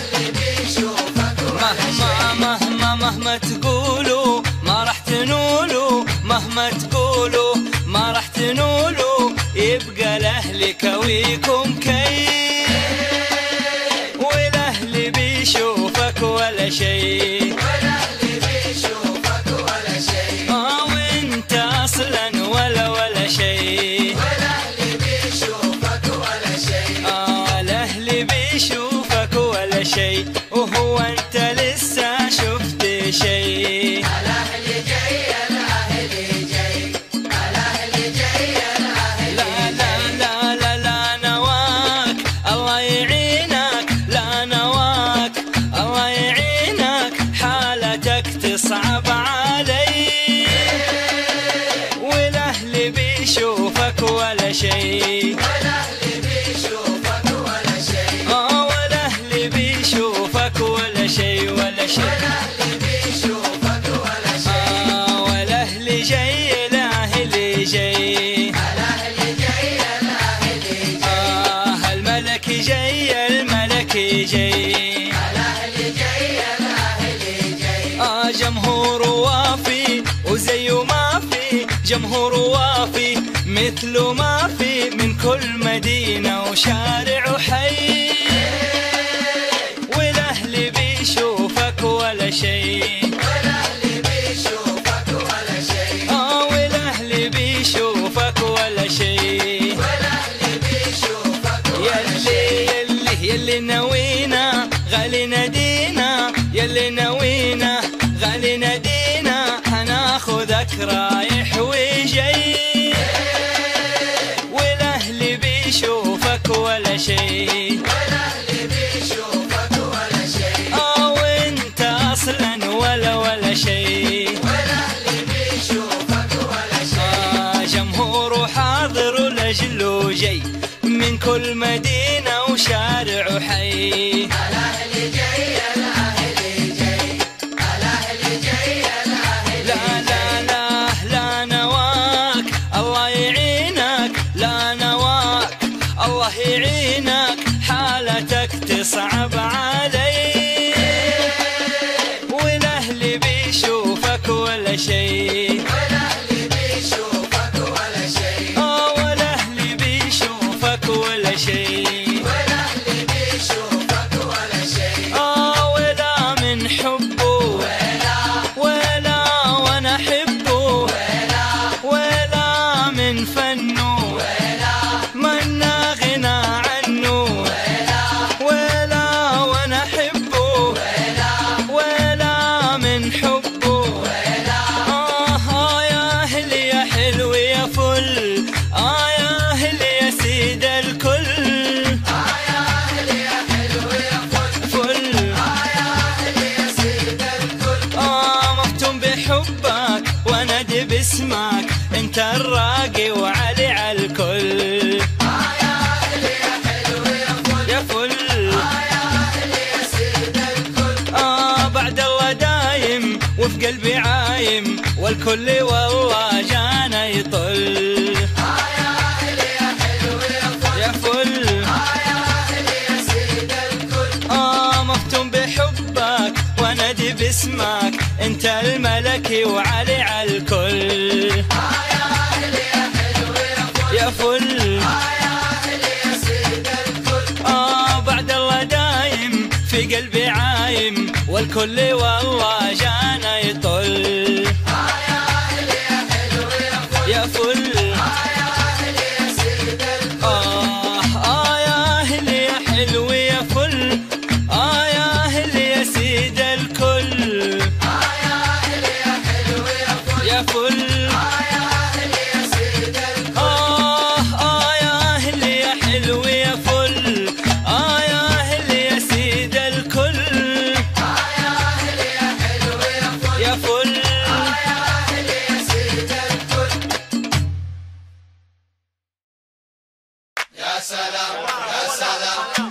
مهما مهما مهما تقولوا ما راح تنولوا، مهما تقولوا ما راح تنولوا، يبقى الأهلي كويكم كي، والأهلي بيشوفك ولا شيء، اه وانت اصلا ولا ولا شيء، بيشوفك ولا شيء، وهو انت لسه شفت شيء. الأهلي جاي الأهلي جاي الأهلي جاي آه جمهور وافي وزي ما في جمهور وافي مثل ما في من كل مدينة وشارع وحي، والأهل بيشوفك ولا شيء، والأهل بيشوفك ولا شيء، آه والأهل بيشوفك ولا شيء، والأهل بيشوفك ولا شيء. يلي يلي يلي نوينا غالي نادينا، يلي نوينا غالي نادينا، هناخذك رايح وجاي، والأهل بيشوفك ولا شيء، والأهل بيشوفك ولا شيء، آه وانت أصلا ولا ولا شيء، والأهل بيشوفك ولا شيء. آه جمهور حاضر ولجل جاي من كل مدينة وشارع وحي، الأهل جاي الأهل جاي الأهل جاي الأهل لا لا لا لا نواك الله يعينك، لا نواك الله يعينك، حالتك تصعب علي، والأهل بيشوفك ولا شيء، والأهل بيشوفك ولا شيء، آه والأهل بيشوفك ولا شيء، والأهل بيشوفك ولا شيء. آه ولا من حبه ولا وأنا أحبه، ولا من فنه منا غنى عنه، ولا وأنا أحبه ولا من حبه، آه يا أهل يا حلو يا فل، آه يا أهل يا سيد الكل، فل آه مفتون بحبك وأنادي باسمك، أنت الراقي وعلي على الكل، يا فل آه بعد الله دايم وفي قلبي عايم، والكل والله جانا يطل، يا فل آه مفتون بحبك وأنادي باسمك، أنت الملكي وعلي على الكل، يا فل آه بعد الله دايم في قلبي عايم، والكل والله جانا يطل، يا فل آه آه يا أهل يا حلو يا فل، آه يا أهل يا سيد الكل، يا فل آه آه يا أهل يا حلو يا فل، آه يا أهل يا سيد الكل، يا فل يا سلام يا سلام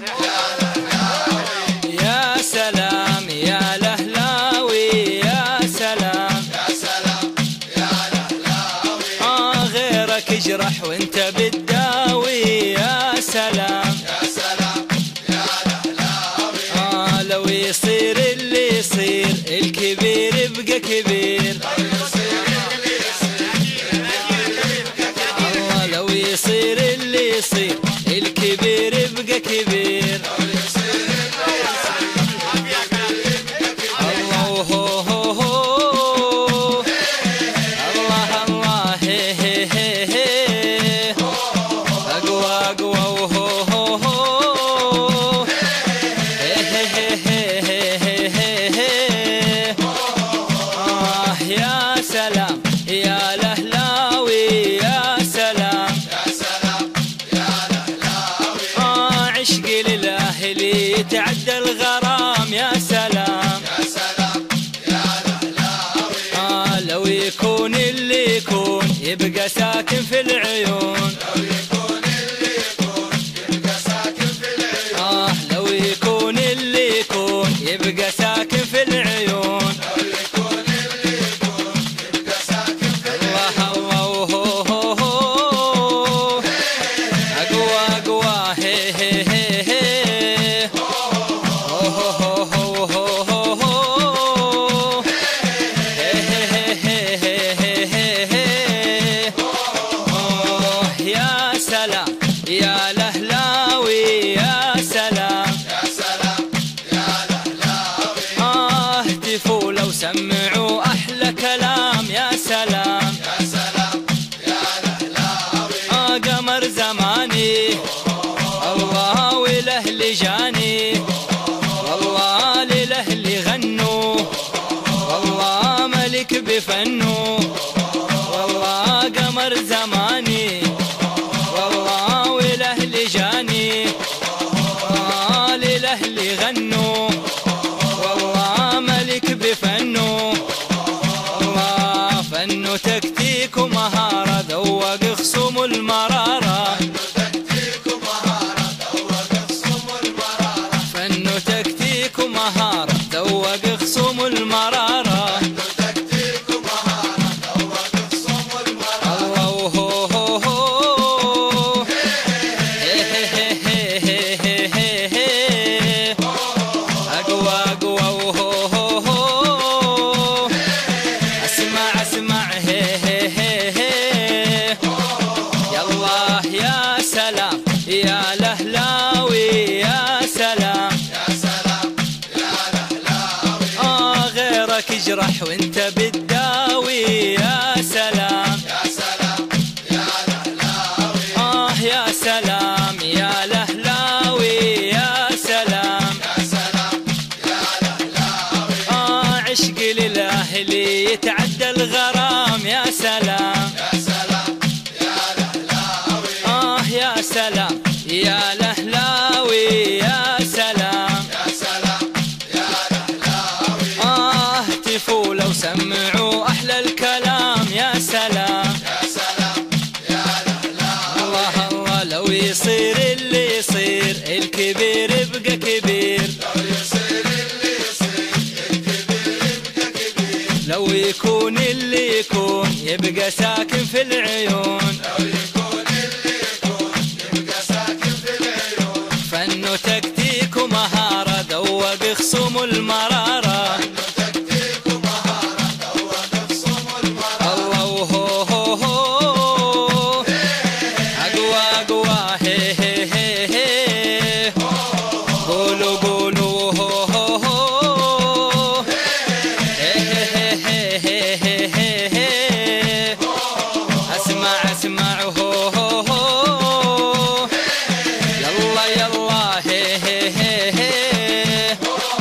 يا يا سلام يا لهلاوي، يا سلام يا سلام يا لهلاوي، آه غيرك يجرح وانت بتداوي، يا سلام يا سلام يا لهلاوي، آه لو يصير اللي يصير الكبير يبقى كبير، الله لو يصير اللي يصير الكبير يبقى كبير، الله هو هو هو الله الله هي هي هي هي أقوى أقوى وهو هو هو هي هي هي هي هي هي آه يا سلام يا لهلاوي، يا سلام يا سلام يا لهلاوي، آه عشقي للأهلي تعدى الغرام، يا سلام يا سلام يا لهلاوي، آه لو يكون اللي يكون يبقى ساكن في العيون، لو يكون اللي يكون يبقى ساكن في العيون، آه لو يكون اللي يكون يبقى ساكن في العيون، لو يكون اللي يكون يبقى ساكن في العيون. الله الله هو هو هو أقوى أقوى هي هي هي هي هو هو هو هو هو هو وسمعوا أحلى كلام يا سلام يا سلام يا الأهلاوي آه قمر زماني الله والأهل جاني والله للأهل غنوا والله ملك بفنه والله قمر زماني والله والأهل جاني والله للأهل غنوا والله ملك بفنه والله فنه تكتيك ومهارة ذوق خصوم المرارة فنه تكتيك ومهارة ذوق خصوم المرارة يا الأهلاوي يا سلام يا سلام يا الأهلاوي آه غيرك يجرح وانت بتداوي يا سلام يا سلام يا الأهلاوي آه يا سلام يا الأهلاوي يا سلام يا سلام يا الأهلاوي آه عشق للأهلي يتعدى الغرام يا سلام يا سلام يا الأهلاوي آه يا سلام يا الأهلاوي يا سلام يا سلام يا الأهلاوي آه هتفوا لو سمعوا أحلى الكلام يا سلام يا سلام يا الأهلاوي الله الله لو يصير اللي يصير الكبير يبقى كبير لو يصير اللي يصير الكبير يبقى كبير لو يكون اللي يكون يبقى ساكن في العيون لو يكون اللي يكون يبقى ساكن في العيون فنه تكتيك ومهارة ذوق خصوم المرارة تكتيك ومهارة ذوق خصوم المرارة الله هو هو هو أقوى أقوى هي هي هي هي قولوا قولوا هو هو هو هي هي هي هي هي هي هي أسمع أسمع هو هو هو يلا يلا هي هي هي هي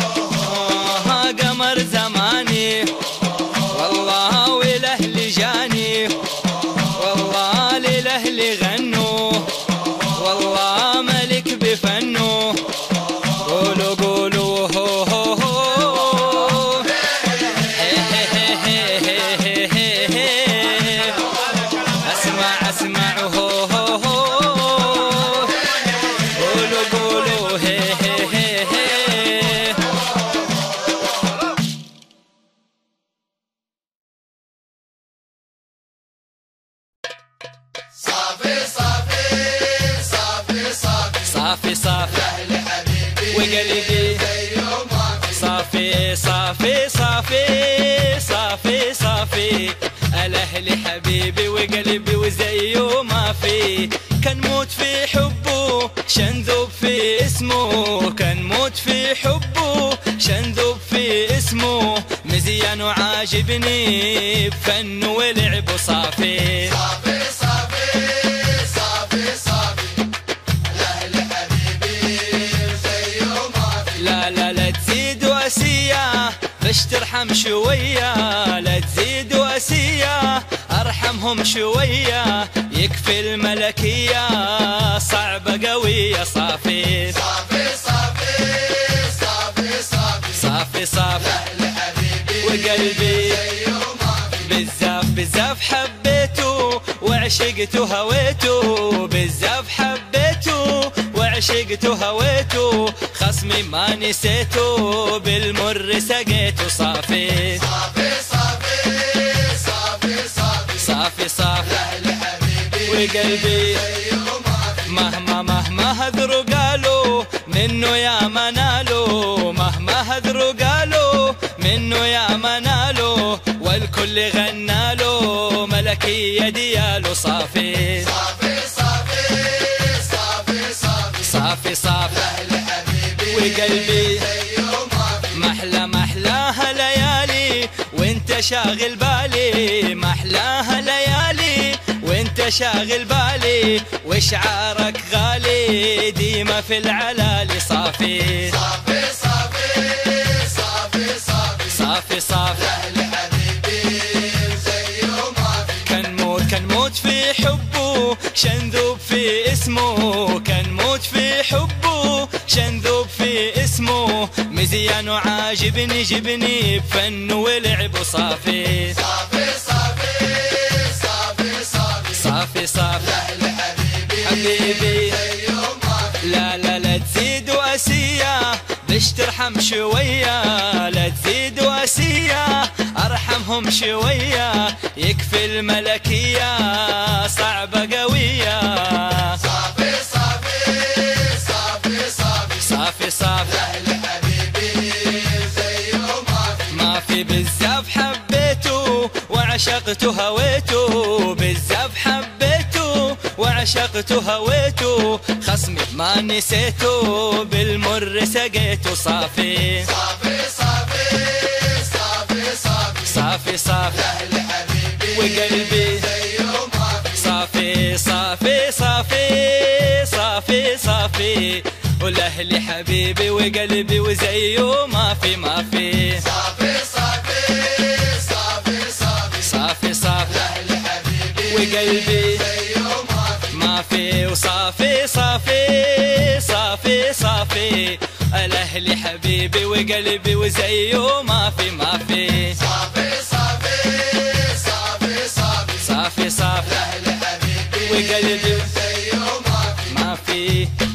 آه قمر زماني والله والأهل جاني والله للأهل غنوا والله ملك بفنه قولوا قولوا هو هو هو هي هي هي هي هي هي أسمع أسمع هو هو هو قولوا قولوا هي هي هي هي صافي صافي صافي صافي صافي صافي أهل حبيبي وقلبي زي ما في صافي صافي صافي صافي صافي الأهل حبيبي وقلبي وزيه ما في كان موت في حبه شنذب في اسمه كان موت في حبه شنذب في اسمه مزيان وعاجبني بفنه ولعبه صافي صافي صافي صافي صافي الأهل حبيبي زي ما في لا لا لا تزيد واسية باش ترحم شوية لا تزيد واسية ارحمهم شوية يكفي الملكية صعبة قوية صافي صافي صافي صافي صافي صافي صافي الأهل حبيبي وقلبي زي ما في بزاف بزاف حبيته وعشقته هويته بزاف حبيته وعشقته هويته خصمي ما نسيته بالمر سقيته صافي صافي صافي صافي صافي صافي صافي الأهل حبيبي وقلبي زي ما في مهما مهما هذروا قالوا منه يا منالو مهما هذروا قالوا منه يا منالو والكل غنالو ملكية ديالو صافي صافي صافي صافي صافي صافي صافي الأهل حبيبي وقلبي زي ما في محلى محلاها ليالي وانت شاغل بالي محلاها ليالي، وانت شاغل بالي وشعارك غالي ديما في العلالي صافي صافي صافي صافي صافي صافي صافي أهل حبيبي زيه ما في. كان موت كان موت في حبه شنذوب في اسمه، كان موت في حبه شنذوب في اسمه، مزيان وعاجبني جبني بفنه ولعبه صافي صافي صافي صافي صافي صافي صافي أهل حبيبي حبيبي زيه ما في. لا لا لا تزيد واسية بش ترحم شوية، لا تزيد واسية ارحمهم شوية، يكفي الملكية صعبة قوية. صافي صافي صافي صافي صافي صافي أهل حبيبي زيه ما في. ما في بالزاف حبيته وعشقته هويته، بالزاف حبيته وعشقته هويته، خصمي ما نسيته بالمر سقيته صافي صافي صافي صافي صافي صافي صافي أهل حبيبي وقلبي زيه ما في. صافي صافي صافي صافي صافي والاهلي حبيبي وقلبي وزيه ما في ما في صافي صافي صافي صافي صافي صافي أهل حبيبي وقلبي زيه ما في. ما في وصافي صافي صافي صافي الاهلي حبيبي وقلبي وزيه ما في ما في صافي صافي صافي صافي صافي صافي أهل حبيبي وقلبي زيه ما في. ما في